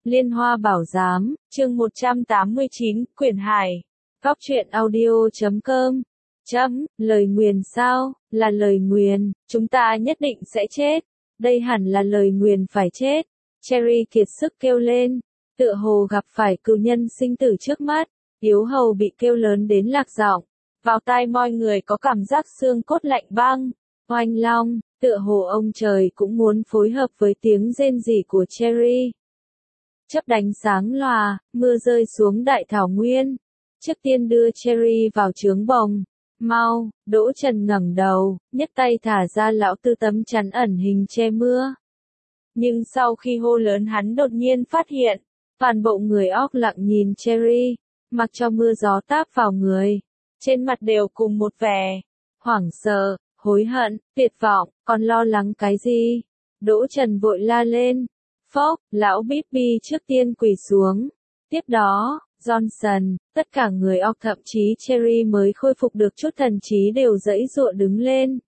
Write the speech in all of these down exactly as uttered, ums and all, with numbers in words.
Liên Hoa Bảo Giám, chương một trăm tám mươi chín, Quyển Hải. Góc truyện audio chấm com. Chấm, lời nguyền sao, là lời nguyền, chúng ta nhất định sẽ chết. Đây hẳn là lời nguyền phải chết. Cherry kiệt sức kêu lên, tựa hồ gặp phải cừu nhân sinh tử trước mắt. Yếu hầu bị kêu lớn đến lạc giọng, vào tai mọi người có cảm giác xương cốt lạnh băng. Oanh long, tựa hồ ông trời cũng muốn phối hợp với tiếng rên rỉ của Cherry. Chớp đánh sáng lòa, mưa rơi xuống đại thảo nguyên. Trước tiên đưa Cherry vào trướng bồng. Mau, Đỗ Trần ngẩng đầu, nhấc tay thả ra lão tư tấm chắn ẩn hình che mưa. Nhưng sau khi hô lớn hắn đột nhiên phát hiện, toàn bộ người óc lặng nhìn Cherry, mặc cho mưa gió táp vào người. Trên mặt đều cùng một vẻ, hoảng sợ, hối hận, tuyệt vọng, còn lo lắng cái gì? Đỗ Trần vội la lên. Phốc, lão Bibby trước tiên quỳ xuống. Tiếp đó, Johnson, tất cả người óc thậm chí Cherry mới khôi phục được chút thần trí đều giãy giụa đứng lên.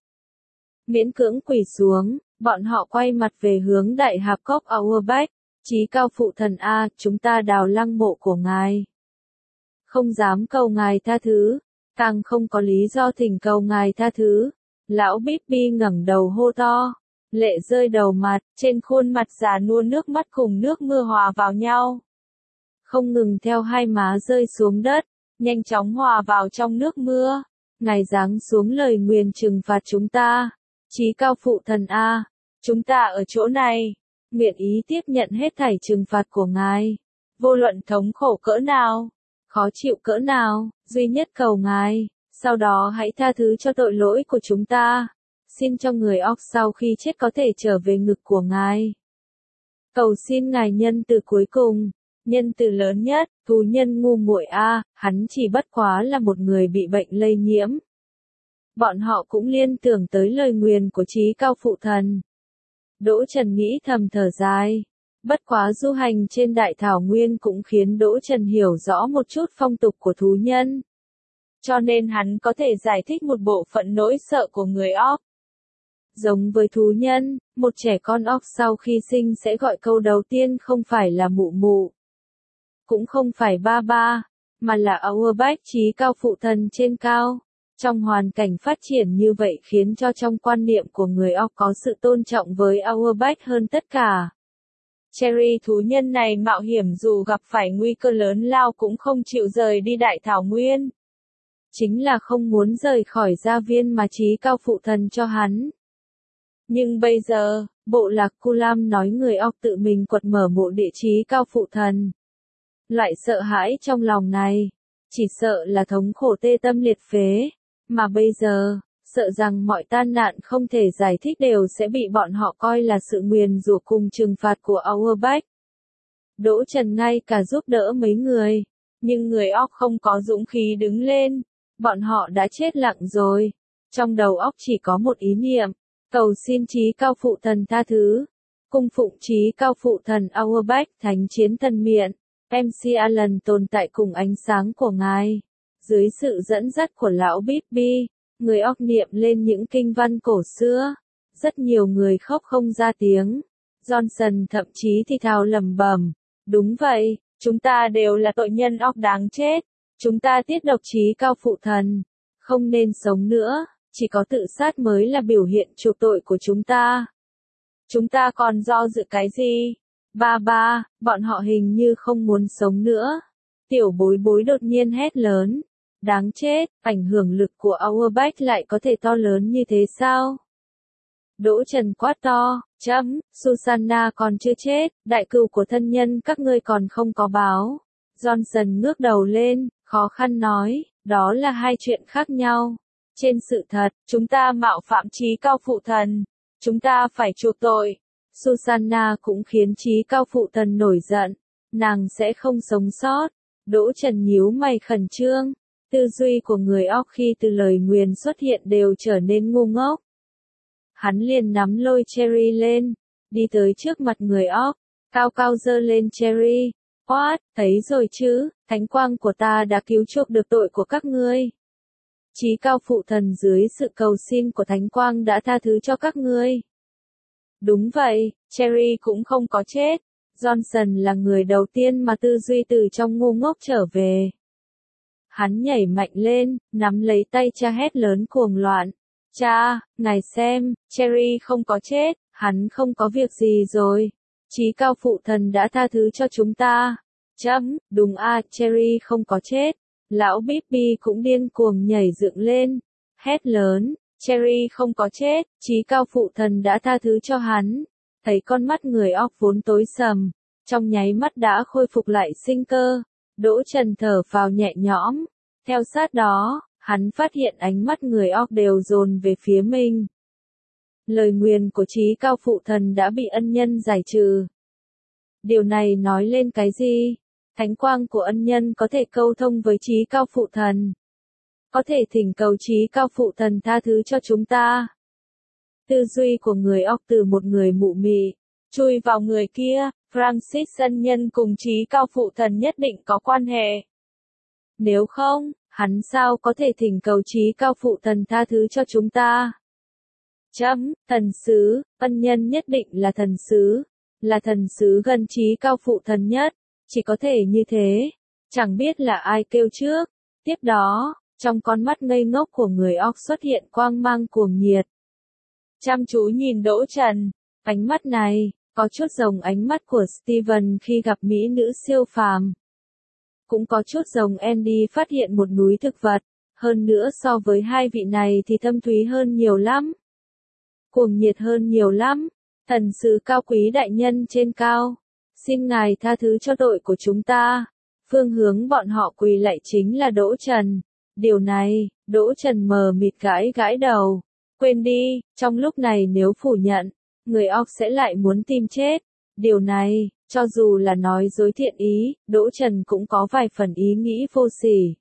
Miễn cưỡng quỳ xuống, bọn họ quay mặt về hướng đại hạp cốc Auerbach. Chí cao phụ thần A, chúng ta đào lăng mộ của ngài. Không dám cầu ngài tha thứ, càng không có lý do thỉnh cầu ngài tha thứ. Lão Bibby ngẩng đầu hô to. Lệ rơi đầu mặt, trên khuôn mặt già nua nước mắt cùng nước mưa hòa vào nhau. Không ngừng theo hai má rơi xuống đất, nhanh chóng hòa vào trong nước mưa. Ngài giáng xuống lời nguyền trừng phạt chúng ta. Chí cao phụ thần A, chúng ta ở chỗ này, nguyện ý tiếp nhận hết thảy trừng phạt của ngài. Vô luận thống khổ cỡ nào, khó chịu cỡ nào, duy nhất cầu ngài, sau đó hãy tha thứ cho tội lỗi của chúng ta. Xin cho người óc sau khi chết có thể trở về ngực của ngài. Cầu xin ngài nhân từ cuối cùng, nhân từ lớn nhất, thú nhân ngu muội a, hắn chỉ bất quá là một người bị bệnh lây nhiễm. Bọn họ cũng liên tưởng tới lời nguyền của chí cao phụ thần. Đỗ Trần nghĩ thầm thở dài. Bất quá du hành trên đại thảo nguyên cũng khiến Đỗ Trần hiểu rõ một chút phong tục của thú nhân. Cho nên hắn có thể giải thích một bộ phận nỗi sợ của người óc. Giống với thú nhân, một trẻ con óc sau khi sinh sẽ gọi câu đầu tiên không phải là mụ mụ, cũng không phải ba ba, mà là Auerbach chí cao phụ thần trên cao. Trong hoàn cảnh phát triển như vậy khiến cho trong quan niệm của người óc có sự tôn trọng với Auerbach hơn tất cả. Cherry thú nhân này mạo hiểm dù gặp phải nguy cơ lớn lao cũng không chịu rời đi đại thảo nguyên. Chính là không muốn rời khỏi gia viên mà chí cao phụ thần cho hắn. Nhưng bây giờ, bộ lạc Kulam nói người óc tự mình quật mở mộ địa chí cao phụ thần. Loại sợ hãi trong lòng này, chỉ sợ là thống khổ tê tâm liệt phế, mà bây giờ, sợ rằng mọi tai nạn không thể giải thích đều sẽ bị bọn họ coi là sự nguyền rủa cùng trừng phạt của Auerbach. Đỗ Trần ngay cả giúp đỡ mấy người, nhưng người óc không có dũng khí đứng lên, bọn họ đã chết lặng rồi. Trong đầu óc chỉ có một ý niệm. Cầu xin chí cao phụ thần tha thứ. Cung phụng chí cao phụ thần Auerbach thánh chiến thần miện. em xê Allen tồn tại cùng ánh sáng của ngài. Dưới sự dẫn dắt của lão Bibby, người óc niệm lên những kinh văn cổ xưa. Rất nhiều người khóc không ra tiếng. Johnson thậm chí thì thào lẩm bẩm. Đúng vậy, chúng ta đều là tội nhân óc đáng chết. Chúng ta tiết độc chí cao phụ thần. Không nên sống nữa. Chỉ có tự sát mới là biểu hiện chuộc tội của chúng ta. Chúng ta còn do dự cái gì? Ba ba, bọn họ hình như không muốn sống nữa. Tiểu bối bối đột nhiên hét lớn. Đáng chết, ảnh hưởng lực của Auerbach lại có thể to lớn như thế sao? Đỗ Trần quát to, chấm, Susanna còn chưa chết, đại cừu của thân nhân các ngươi còn không có báo. Johnson ngước đầu lên, khó khăn nói, đó là hai chuyện khác nhau. Trên sự thật, chúng ta mạo phạm chí cao phụ thần. Chúng ta phải chuộc tội. Susanna cũng khiến chí cao phụ thần nổi giận. Nàng sẽ không sống sót. Đỗ Trần nhíu mày khẩn trương. Tư duy của người óc khi từ lời nguyền xuất hiện đều trở nên ngu ngốc. Hắn liền nắm lôi Cherry lên. Đi tới trước mặt người óc. Cao cao giơ lên Cherry. What, thấy rồi chứ, thánh quang của ta đã cứu chuộc được tội của các ngươi. Chí cao phụ thần dưới sự cầu xin của thánh quang đã tha thứ cho các ngươi. Đúng vậy, Cherry cũng không có chết. Johnson là người đầu tiên mà tư duy từ trong ngu ngốc trở về. Hắn nhảy mạnh lên, nắm lấy tay cha hét lớn cuồng loạn. Cha, ngài xem, Cherry không có chết, hắn không có việc gì rồi. Chí cao phụ thần đã tha thứ cho chúng ta. Chấm, đúng à, Cherry không có chết. Lão Bibby cũng điên cuồng nhảy dựng lên. Hét lớn, Cherry không có chết, chí cao phụ thần đã tha thứ cho hắn. Thấy con mắt người óc vốn tối sầm, trong nháy mắt đã khôi phục lại sinh cơ. Đỗ Trần thở phào nhẹ nhõm. Theo sát đó, hắn phát hiện ánh mắt người óc đều dồn về phía mình. Lời nguyền của chí cao phụ thần đã bị ân nhân giải trừ. Điều này nói lên cái gì? Thánh quang của ân nhân có thể câu thông với chí cao phụ thần. Có thể thỉnh cầu chí cao phụ thần tha thứ cho chúng ta. Tư duy của người óc từ một người mụ mị, chui vào người kia, Francis ân nhân cùng chí cao phụ thần nhất định có quan hệ. Nếu không, hắn sao có thể thỉnh cầu chí cao phụ thần tha thứ cho chúng ta? Chấm, thần sứ, ân nhân nhất định là thần sứ, là thần sứ gần chí cao phụ thần nhất, chỉ có thể như thế, chẳng biết là ai kêu trước. Tiếp đó, trong con mắt ngây ngốc của người óc xuất hiện quang mang cuồng nhiệt. Chăm chú nhìn Đỗ Trần, ánh mắt này, có chút giống ánh mắt của Steven khi gặp mỹ nữ siêu phàm. Cũng có chút giống Andy phát hiện một núi thực vật, hơn nữa so với hai vị này thì thâm thúy hơn nhiều lắm. Cuồng nhiệt hơn nhiều lắm. Thần sứ cao quý đại nhân trên cao, xin ngài tha thứ cho tội của chúng ta. Phương hướng bọn họ quỳ lạy chính là Đỗ Trần. Điều này, Đỗ Trần mờ mịt gãi gãi đầu. Quên đi, trong lúc này nếu phủ nhận, người óc sẽ lại muốn tìm chết. Điều này, cho dù là nói dối thiện ý, Đỗ Trần cũng có vài phần ý nghĩ vô sỉ.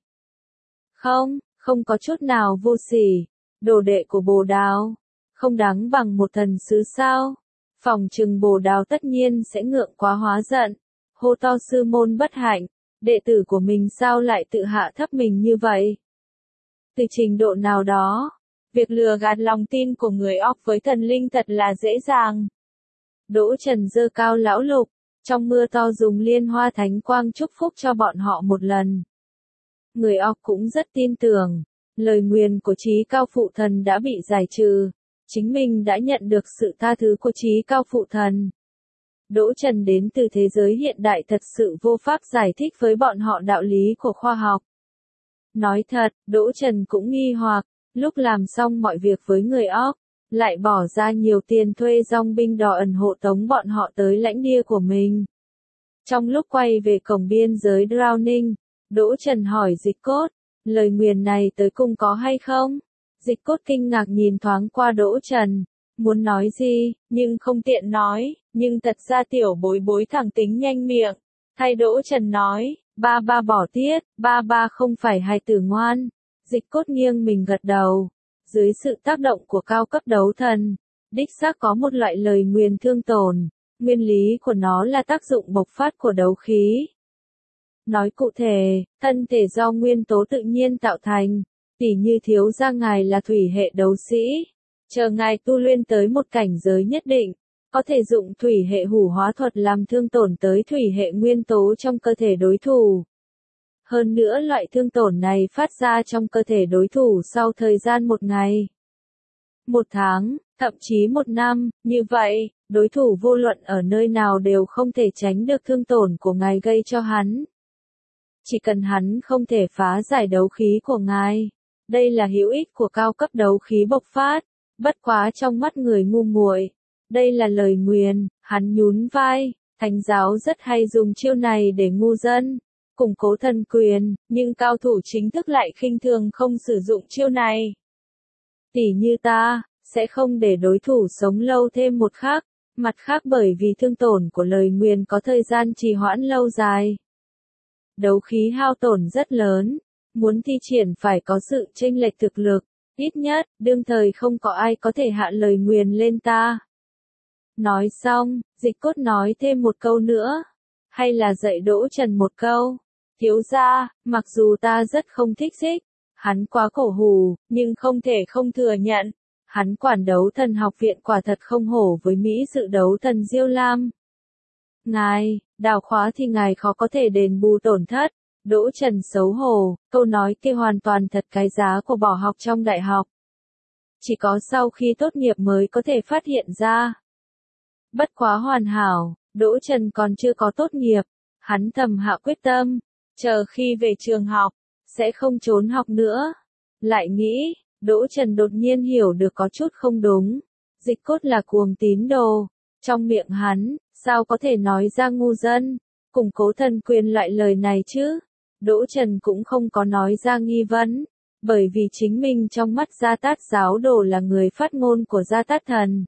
Không, không có chút nào vô sỉ. Đồ đệ của Bồ Đào, không đáng bằng một thần sứ sao? Phòng trừng Bồ Đào tất nhiên sẽ ngượng quá hóa giận. Hô to sư môn bất hạnh, đệ tử của mình sao lại tự hạ thấp mình như vậy? Từ trình độ nào đó, việc lừa gạt lòng tin của người óc với thần linh thật là dễ dàng. Đỗ Trần giơ cao lão lục, trong mưa to dùng liên hoa thánh quang chúc phúc cho bọn họ một lần. Người óc cũng rất tin tưởng, lời nguyền của chí cao phụ thần đã bị giải trừ, chính mình đã nhận được sự tha thứ của chí cao phụ thần. Đỗ Trần đến từ thế giới hiện đại thật sự vô pháp giải thích với bọn họ đạo lý của khoa học. Nói thật, Đỗ Trần cũng nghi hoặc, lúc làm xong mọi việc với người óc, lại bỏ ra nhiều tiền thuê dòng binh đỏ ẩn hộ tống bọn họ tới lãnh địa của mình. Trong lúc quay về cổng biên giới Drowning, Đỗ Trần hỏi Dịch Cốt, lời nguyền này tới cùng có hay không? Dịch Cốt kinh ngạc nhìn thoáng qua Đỗ Trần, muốn nói gì, nhưng không tiện nói, nhưng thật ra tiểu bối bối thẳng tính nhanh miệng. Thay Đỗ Trần nói, ba ba bỏ tiết, ba ba không phải hài tử ngoan. Dịch Cốt nghiêng mình gật đầu. Dưới sự tác động của cao cấp đấu thần, đích xác có một loại lời nguyền thương tổn, nguyên lý của nó là tác dụng bộc phát của đấu khí. Nói cụ thể, thân thể do nguyên tố tự nhiên tạo thành, tỉ như thiếu gia ngài là thủy hệ đấu sĩ, chờ ngài tu luyện tới một cảnh giới nhất định, có thể dụng thủy hệ hủ hóa thuật làm thương tổn tới thủy hệ nguyên tố trong cơ thể đối thủ. Hơn nữa loại thương tổn này phát ra trong cơ thể đối thủ sau thời gian một ngày, một tháng, thậm chí một năm, như vậy, đối thủ vô luận ở nơi nào đều không thể tránh được thương tổn của ngài gây cho hắn. Chỉ cần hắn không thể phá giải đấu khí của ngài. Đây là hữu ích của cao cấp đấu khí bộc phát, bất quá trong mắt người ngu muội. Đây là lời nguyền, hắn nhún vai, thánh giáo rất hay dùng chiêu này để ngu dân củng cố thần quyền, nhưng cao thủ chính thức lại khinh thường không sử dụng chiêu này. Tỷ như ta, sẽ không để đối thủ sống lâu thêm một khắc, mặt khác bởi vì thương tổn của lời nguyền có thời gian trì hoãn lâu dài. Đấu khí hao tổn rất lớn, muốn thi triển phải có sự chênh lệch thực lực, ít nhất, đương thời không có ai có thể hạ lời nguyền lên ta. Nói xong, Dịch Cốt nói thêm một câu nữa, hay là dạy Đỗ Trần một câu. Thiếu gia, mặc dù ta rất không thích Xích, hắn quá cổ hủ, nhưng không thể không thừa nhận, hắn quản đấu thần học viện quả thật không hổ với Mỹ dự đấu thần Diêu Lam. Ngài, đào khóa thì ngài khó có thể đền bù tổn thất. Đỗ Trần xấu hổ, câu nói kia hoàn toàn thật cái giá của bỏ học trong đại học. Chỉ có sau khi tốt nghiệp mới có thể phát hiện ra. Bất quá hoàn hảo, Đỗ Trần còn chưa có tốt nghiệp, hắn thầm hạ quyết tâm, chờ khi về trường học, sẽ không trốn học nữa. Lại nghĩ, Đỗ Trần đột nhiên hiểu được có chút không đúng, Dịch Cốt là cuồng tín đồ, trong miệng hắn, sao có thể nói ra ngu dân, củng cố thần quyền loại lời này chứ. Đỗ Trần cũng không có nói ra nghi vấn, bởi vì chính mình trong mắt Gia Tát giáo đồ là người phát ngôn của Gia Tát thần.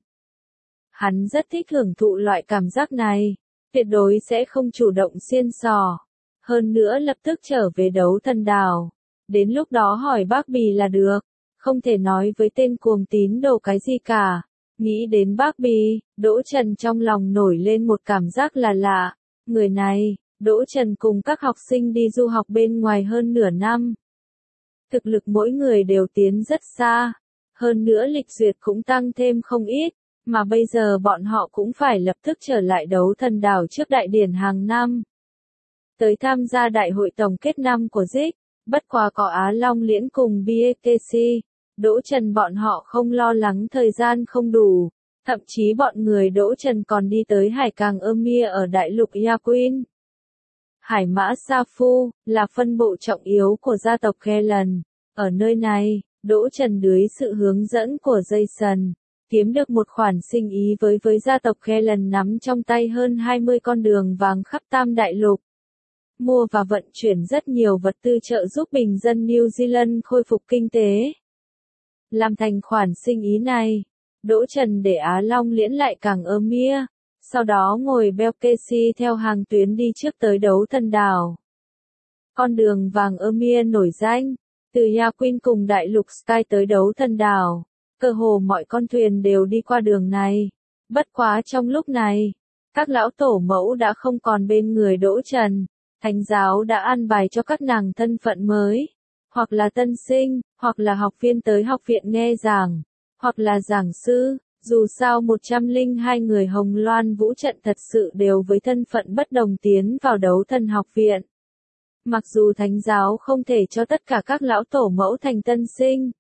Hắn rất thích hưởng thụ loại cảm giác này, tuyệt đối sẽ không chủ động xiên xỏ. Hơn nữa lập tức trở về đấu thần đảo. Đến lúc đó hỏi bác Bì là được, không thể nói với tên cuồng tín đồ cái gì cả. Nghĩ đến bác Bì, Đỗ Trần trong lòng nổi lên một cảm giác là lạ. Người này, Đỗ Trần cùng các học sinh đi du học bên ngoài hơn nửa năm. Thực lực mỗi người đều tiến rất xa. Hơn nữa lịch duyệt cũng tăng thêm không ít. Mà bây giờ bọn họ cũng phải lập tức trở lại đấu thần đảo trước đại điển hàng năm. Tới tham gia đại hội tổng kết năm của Dịch, bất quá có Á Long Liễn cùng bê a tê xê, Đỗ Trần bọn họ không lo lắng thời gian không đủ, thậm chí bọn người Đỗ Trần còn đi tới Hải Càng Ymir ở đại lục Yaquin. Hải Mã Sa Phu, là phân bộ trọng yếu của gia tộc Kellen. Ở nơi này, Đỗ Trần dưới sự hướng dẫn của Jason, kiếm được một khoản sinh ý với với gia tộc Kellen nắm trong tay hơn hai mươi con đường vàng khắp Tam Đại Lục. Mua và vận chuyển rất nhiều vật tư trợ giúp bình dân New Zealand khôi phục kinh tế. Làm thành khoản sinh ý này, Đỗ Trần để Á Long Liễn lại Càng Ymir, sau đó ngồi Belkesi theo hàng tuyến đi trước tới đấu thần đảo. Con đường vàng Ymir nổi danh, từ Yaquin cùng đại lục Sky tới đấu thần đảo, cơ hồ mọi con thuyền đều đi qua đường này. Bất quá trong lúc này, các lão tổ mẫu đã không còn bên người Đỗ Trần. Thánh giáo đã an bài cho các nàng thân phận mới, hoặc là tân sinh, hoặc là học viên tới học viện nghe giảng, hoặc là giảng sư. Dù sao một trăm lẻ hai người Hồng Loan Vũ trận thật sự đều với thân phận bất đồng tiến vào đấu thần học viện. Mặc dù thánh giáo không thể cho tất cả các lão tổ mẫu thành tân sinh,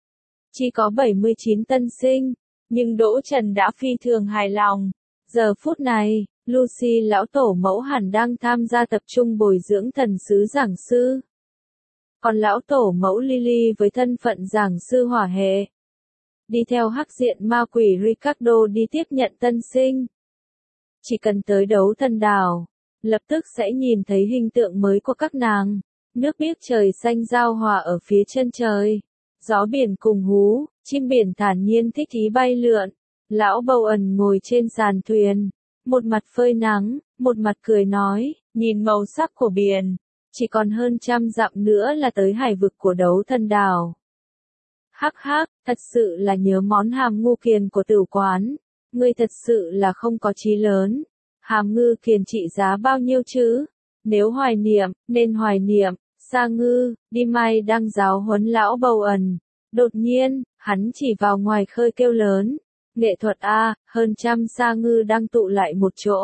chỉ có bảy mươi chín tân sinh, nhưng Đỗ Trần đã phi thường hài lòng. Giờ phút này, Lucy lão tổ mẫu hẳn đang tham gia tập trung bồi dưỡng thần sứ giảng sư. Còn lão tổ mẫu Lily với thân phận giảng sư hỏa hệ, đi theo hắc diện ma quỷ Ricardo đi tiếp nhận tân sinh. Chỉ cần tới đấu thần đảo, lập tức sẽ nhìn thấy hình tượng mới của các nàng. Nước biếc trời xanh giao hòa ở phía chân trời. Gió biển cùng hú, chim biển thản nhiên thích ý bay lượn. Lão Bowen ngồi trên sàn thuyền, một mặt phơi nắng, một mặt cười nói, nhìn màu sắc của biển, chỉ còn hơn trăm dặm nữa là tới hải vực của đấu thần đảo. Hắc hắc, thật sự là nhớ món hàm ngư kiền của tử quán, ngươi thật sự là không có chí lớn. Hàm ngư kiền trị giá bao nhiêu chứ? Nếu hoài niệm, nên hoài niệm. Sa Ngư, đi mai đang giáo huấn lão Bowen. Đột nhiên, hắn chỉ vào ngoài khơi kêu lớn. Nghệ thuật a, hơn trăm sa ngư đang tụ lại một chỗ.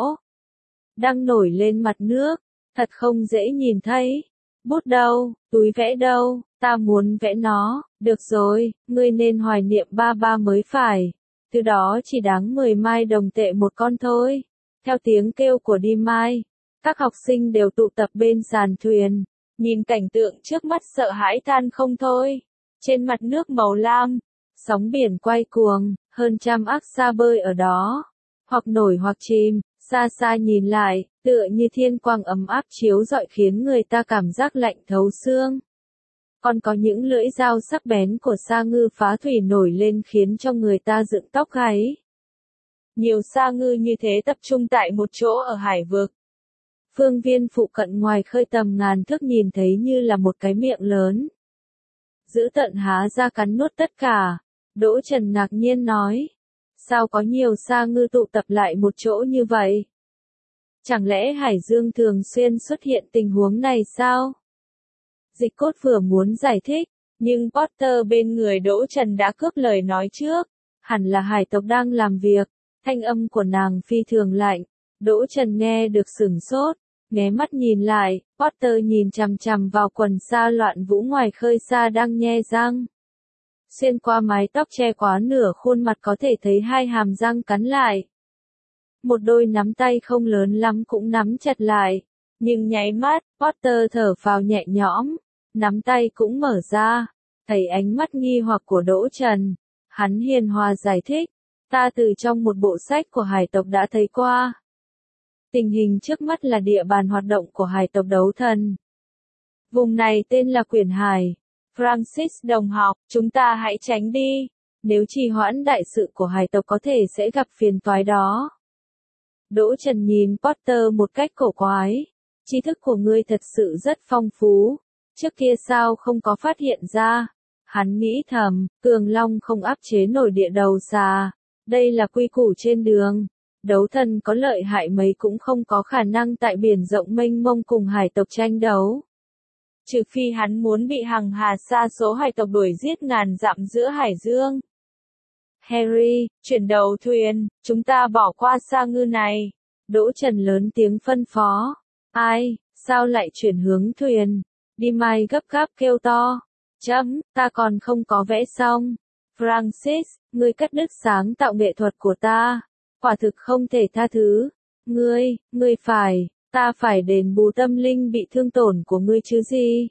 Đang nổi lên mặt nước, thật không dễ nhìn thấy. Bút đâu, túi vẽ đâu, ta muốn vẽ nó. Được rồi, ngươi nên hoài niệm ba ba mới phải. Từ đó chỉ đáng mười mai đồng tệ một con thôi. Theo tiếng kêu của đi mai, các học sinh đều tụ tập bên sàn thuyền. Nhìn cảnh tượng trước mắt sợ hãi than không thôi. Trên mặt nước màu lam, sóng biển quay cuồng, hơn trăm ác sa bơi ở đó. Hoặc nổi hoặc chìm, xa xa nhìn lại, tựa như thiên quang ấm áp chiếu rọi khiến người ta cảm giác lạnh thấu xương. Còn có những lưỡi dao sắc bén của sa ngư phá thủy nổi lên khiến cho người ta dựng tóc gáy. Nhiều sa ngư như thế tập trung tại một chỗ ở hải vực. Phương viên phụ cận ngoài khơi tầm ngàn thước nhìn thấy như là một cái miệng lớn. Giữ tận há ra cắn nuốt tất cả. Đỗ Trần ngạc nhiên nói. Sao có nhiều sa ngư tụ tập lại một chỗ như vậy? Chẳng lẽ Hải Dương thường xuyên xuất hiện tình huống này sao? Dịch Cốt vừa muốn giải thích, nhưng Potter bên người Đỗ Trần đã cướp lời nói trước. Hẳn là hải tộc đang làm việc. Thanh âm của nàng phi thường lạnh. Đỗ Trần nghe được sửng sốt, nghé mắt nhìn lại, Potter nhìn chằm chằm vào quần sa loạn vũ ngoài khơi xa đang nhe răng. Xuyên qua mái tóc che quá nửa khuôn mặt có thể thấy hai hàm răng cắn lại. Một đôi nắm tay không lớn lắm cũng nắm chặt lại, nhưng nháy mắt, Potter thở phào nhẹ nhõm, nắm tay cũng mở ra, thấy ánh mắt nghi hoặc của Đỗ Trần. Hắn hiền hòa giải thích, ta từ trong một bộ sách của hải tộc đã thấy qua. Tình hình trước mắt là địa bàn hoạt động của hải tộc đấu thần. Vùng này tên là Quyển Hải. Francis đồng học, chúng ta hãy tránh đi. Nếu trì hoãn đại sự của hải tộc có thể sẽ gặp phiền toái đó. Đỗ Trần nhìn Potter một cách cổ quái. Tri thức của ngươi thật sự rất phong phú. Trước kia sao không có phát hiện ra? Hắn nghĩ thầm, Cường Long không áp chế nổi địa đầu xà. Đây là quy củ trên đường. Đấu thần có lợi hại mấy cũng không có khả năng tại biển rộng mênh mông cùng hải tộc tranh đấu. Trừ phi hắn muốn bị hằng hà sa số hải tộc đuổi giết ngàn dặm giữa hải dương. Harry, chuyển đầu thuyền, chúng ta bỏ qua sa ngư này. Đỗ Trần lớn tiếng phân phó. Ai, sao lại chuyển hướng thuyền? Đi Mai gấp gáp kêu to. Chấm, ta còn không có vẽ xong. Francis, ngươi cắt đứt sáng tạo nghệ thuật của ta. Quả thực không thể tha thứ. Ngươi, ngươi phải, ta phải đền bù tâm linh bị thương tổn của ngươi chứ gì.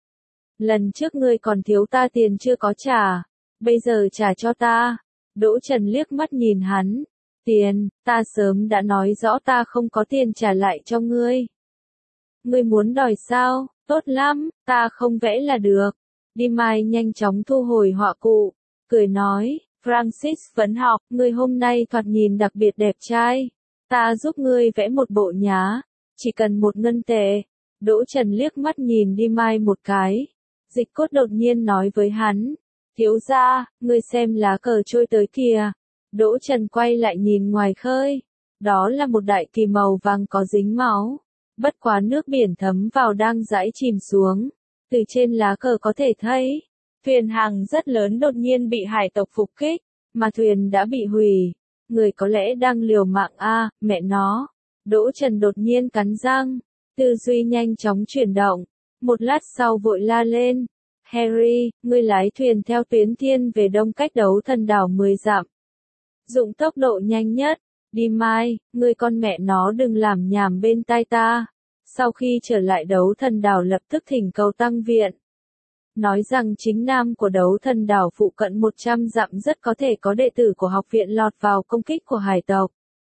Lần trước ngươi còn thiếu ta tiền chưa có trả, bây giờ trả cho ta. Đỗ Trần liếc mắt nhìn hắn. Tiền, ta sớm đã nói rõ ta không có tiền trả lại cho ngươi. Ngươi muốn đòi sao? Tốt lắm, ta không vẽ là được. Đi Mai nhanh chóng thu hồi họa cụ, cười nói, Francis vấn học, ngươi hôm nay thoạt nhìn đặc biệt đẹp trai. Ta giúp ngươi vẽ một bộ nhá, chỉ cần một ngân tệ. Đỗ Trần liếc mắt nhìn Đi Mai một cái. Dịch Cốt đột nhiên nói với hắn, thiếu gia, ngươi xem lá cờ trôi tới kìa. Đỗ Trần quay lại nhìn ngoài khơi. Đó là một đại kỳ màu vàng có dính máu. Bất quá nước biển thấm vào đang rãi chìm xuống. Từ trên lá cờ có thể thấy, thuyền hàng rất lớn đột nhiên bị hải tộc phục kích, mà thuyền đã bị hủy. Người có lẽ đang liều mạng a, à, mẹ nó. Đỗ Trần đột nhiên cắn răng, tư duy nhanh chóng chuyển động. Một lát sau vội la lên, Harry, ngươi lái thuyền theo tuyến thiên về đông cách đấu thần đảo mười dặm. Dụng tốc độ nhanh nhất. Đi Mai, ngươi con mẹ nó đừng làm nhảm bên tai ta. Sau khi trở lại đấu thần đảo lập tức thỉnh cầu tăng viện. Nói rằng chính nam của đấu thần đảo phụ cận một trăm dặm rất có thể có đệ tử của học viện lọt vào công kích của hải tộc.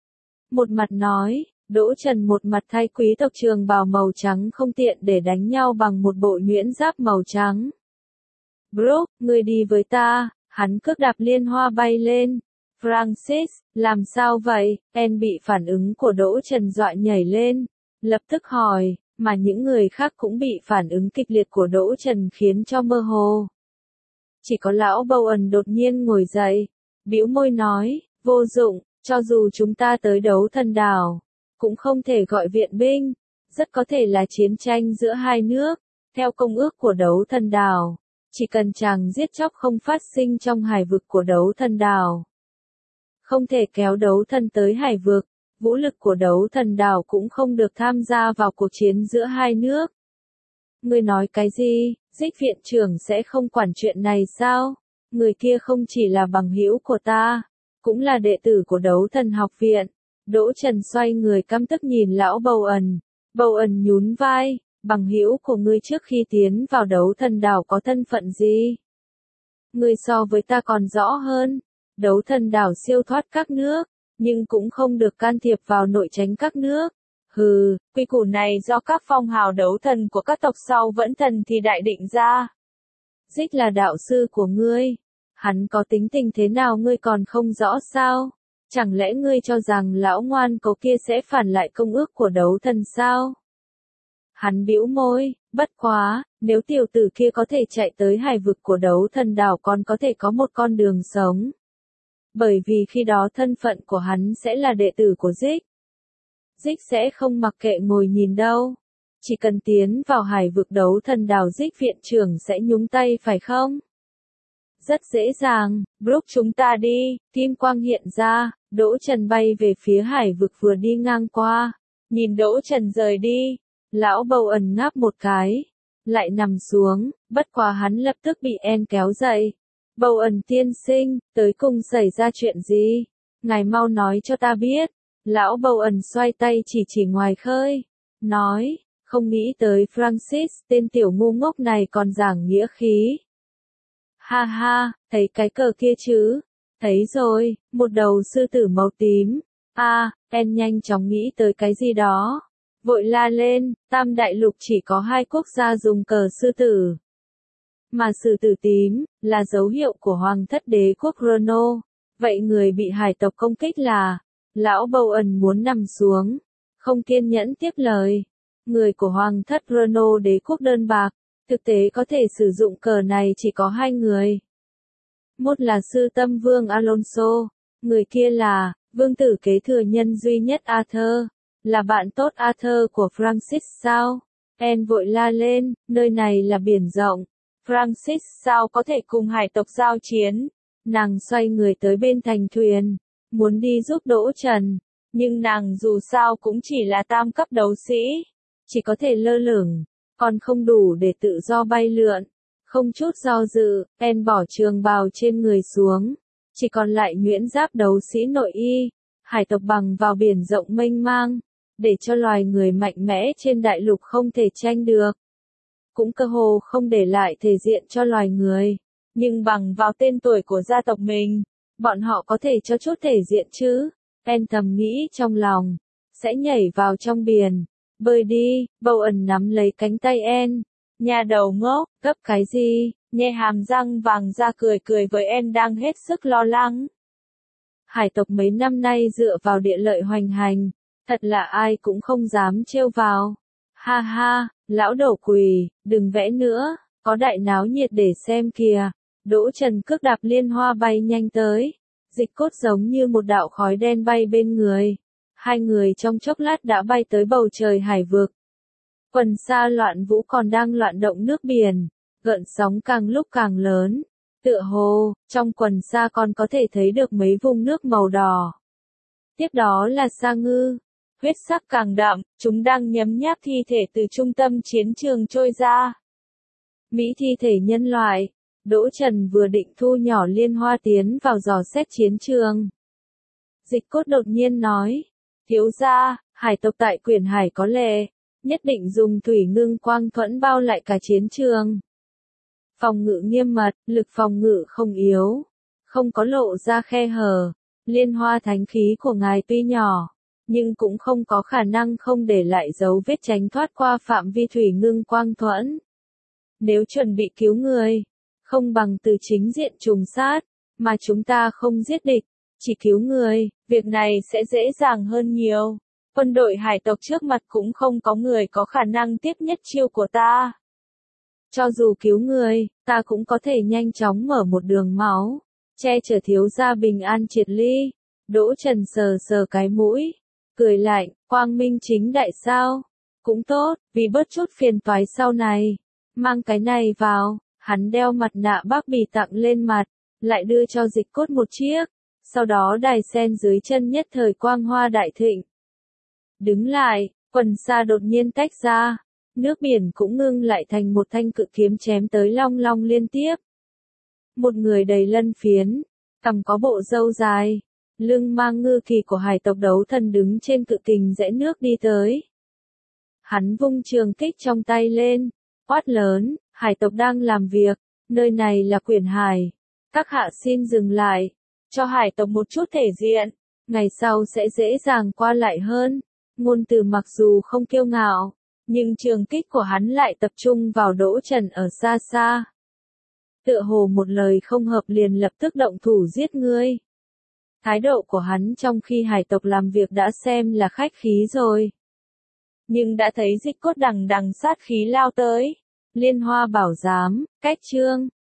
Một mặt nói, Đỗ Trần một mặt thay quý tộc trường bào màu trắng không tiện để đánh nhau bằng một bộ nhuyễn giáp màu trắng. Brooke, ngươi đi với ta, hắn cước đạp liên hoa bay lên. Francis, làm sao vậy? En bị phản ứng của Đỗ Trần dọa nhảy lên, lập tức hỏi, mà những người khác cũng bị phản ứng kịch liệt của Đỗ Trần khiến cho mơ hồ. Chỉ có lão Bowen đột nhiên ngồi dậy, bĩu môi nói, vô dụng, cho dù chúng ta tới đấu thần đảo, cũng không thể gọi viện binh, rất có thể là chiến tranh giữa hai nước, theo công ước của đấu thần đảo, chỉ cần chàng giết chóc không phát sinh trong hải vực của đấu thần đảo. Không thể kéo đấu thần tới hải vực, vũ lực của đấu thần đảo cũng không được tham gia vào cuộc chiến giữa hai nước. Ngươi nói cái gì, Dịch viện trưởng sẽ không quản chuyện này sao? Người kia không chỉ là bằng hữu của ta, cũng là đệ tử của đấu thần học viện. Đỗ Trần xoay người căm tức nhìn lão Bowen. Bowen nhún vai, bằng hữu của ngươi trước khi tiến vào đấu thần đảo có thân phận gì? Ngươi so với ta còn rõ hơn. Đấu thần đảo siêu thoát các nước, nhưng cũng không được can thiệp vào nội chính các nước. Hừ, quy củ này do các phong hào đấu thần của các tộc sau vẫn thần thì đại định ra. Dịch là đạo sư của ngươi. Hắn có tính tình thế nào ngươi còn không rõ sao? Chẳng lẽ ngươi cho rằng lão ngoan cố kia sẽ phản lại công ước của đấu thần sao? Hắn bĩu môi, bất quá, nếu tiểu tử kia có thể chạy tới hải vực của đấu thần đảo còn có thể có một con đường sống. Bởi vì khi đó thân phận của hắn sẽ là đệ tử của Dịch. Dịch sẽ không mặc kệ ngồi nhìn đâu. Chỉ cần tiến vào hải vực đấu thần đảo Dịch viện trưởng sẽ nhúng tay phải không? Rất dễ dàng, Brooke chúng ta đi, kim quang hiện ra, Đỗ Trần bay về phía hải vực vừa đi ngang qua, nhìn Đỗ Trần rời đi, lão Bầu ẩn ngáp một cái, lại nằm xuống, bất quá hắn lập tức bị En kéo dậy. Bầu ẩn tiên sinh, tới cùng xảy ra chuyện gì? Ngài mau nói cho ta biết. Lão Bầu ẩn xoay tay chỉ chỉ ngoài khơi, nói, không nghĩ tới Francis, tên tiểu ngu ngốc này còn giảng nghĩa khí. Ha ha, thấy cái cờ kia chứ? Thấy rồi, một đầu sư tử màu tím. A, à, En nhanh chóng nghĩ tới cái gì đó. Vội la lên, Tam Đại Lục chỉ có hai quốc gia dùng cờ sư tử. Mà sư tử tím, là dấu hiệu của hoàng thất đế quốc Renault. Vậy người bị hải tộc công kích là, lão Bầu ẩn muốn nằm xuống, không kiên nhẫn tiếp lời. Người của hoàng thất Renault đế quốc đơn bạc, thực tế có thể sử dụng cờ này chỉ có hai người. Một là sư tâm vương Alonso, người kia là, vương tử kế thừa nhân duy nhất Arthur, là bạn tốt Arthur của Francis sao? En vội la lên, nơi này là biển rộng, Francis sao có thể cùng hải tộc giao chiến? Nàng xoay người tới bên thành thuyền, muốn đi giúp Đỗ Trần, nhưng nàng dù sao cũng chỉ là tam cấp đấu sĩ, chỉ có thể lơ lửng, còn không đủ để tự do bay lượn. Không chút do dự, En bỏ trường bào trên người xuống, chỉ còn lại nhuyễn giáp đấu sĩ nội y, hải tộc bằng vào biển rộng mênh mang, để cho loài người mạnh mẽ trên đại lục không thể tranh được. Cũng cơ hồ không để lại thể diện cho loài người, nhưng bằng vào tên tuổi của gia tộc mình, bọn họ có thể cho chút thể diện chứ. En thầm nghĩ trong lòng, sẽ nhảy vào trong biển, bơi đi. Bầu ẩn nắm lấy cánh tay En. Nhà đầu ngốc, gấp cái gì, nhe hàm răng vàng ra cười cười với En đang hết sức lo lắng. Hải tộc mấy năm nay dựa vào địa lợi hoành hành, thật là ai cũng không dám trêu vào. Ha ha, lão đầu quỳ, đừng vẽ nữa, có đại náo nhiệt để xem kìa. Đỗ Trần cước đạp liên hoa bay nhanh tới, Dịch Cốt giống như một đạo khói đen bay bên người. Hai người trong chốc lát đã bay tới bầu trời hải vực. Quần sa loạn vũ còn đang loạn động nước biển, gợn sóng càng lúc càng lớn. Tựa hồ, trong quần sa còn có thể thấy được mấy vùng nước màu đỏ. Tiếp đó là sa ngư, huyết sắc càng đậm, chúng đang nhấm nháp thi thể từ trung tâm chiến trường trôi ra. Mỹ thi thể nhân loại. Đỗ Trần vừa định thu nhỏ liên hoa tiến vào dò xét chiến trường. Dịch Cốt đột nhiên nói, thiếu gia, hải tộc tại Quyển Hải có lệ, nhất định dùng thủy ngưng quang thuẫn bao lại cả chiến trường. Phòng ngự nghiêm mật, lực phòng ngự không yếu, không có lộ ra khe hở. Liên hoa thánh khí của ngài tuy nhỏ, nhưng cũng không có khả năng không để lại dấu vết tránh thoát qua phạm vi thủy ngưng quang thuẫn. Nếu chuẩn bị cứu người, không bằng từ chính diện trùng sát, mà chúng ta không giết địch, chỉ cứu người, việc này sẽ dễ dàng hơn nhiều. Quân đội hải tộc trước mặt cũng không có người có khả năng tiếp nhất chiêu của ta. Cho dù cứu người, ta cũng có thể nhanh chóng mở một đường máu, che chở thiếu gia bình an triệt ly. Đỗ Trần sờ sờ cái mũi, cười lạnh, quang minh chính đại sao? Cũng tốt, vì bớt chút phiền toái sau này. Mang cái này vào. Hắn đeo mặt nạ bác bì tặng lên mặt, lại đưa cho Dịch Cốt một chiếc, sau đó đài sen dưới chân nhất thời quang hoa đại thịnh. Đứng lại, quần sa đột nhiên tách ra, nước biển cũng ngưng lại thành một thanh cự kiếm chém tới long long liên tiếp. Một người đầy lân phiến, cằm có bộ râu dài, lưng mang ngư kỳ của hải tộc đấu thần đứng trên cự kình rẽ nước đi tới. Hắn vung trường kích trong tay lên, quát lớn. Hải tộc đang làm việc, nơi này là Quyển Hải. Các hạ xin dừng lại, cho hải tộc một chút thể diện, ngày sau sẽ dễ dàng qua lại hơn. Ngôn từ mặc dù không kiêu ngạo, nhưng trường kích của hắn lại tập trung vào Đỗ Trần ở xa xa. Tựa hồ một lời không hợp liền lập tức động thủ giết ngươi. Thái độ của hắn trong khi hải tộc làm việc đã xem là khách khí rồi. Nhưng đã thấy Dịch Cốt đằng đằng sát khí lao tới. Liên hoa bảo giám, cách chương.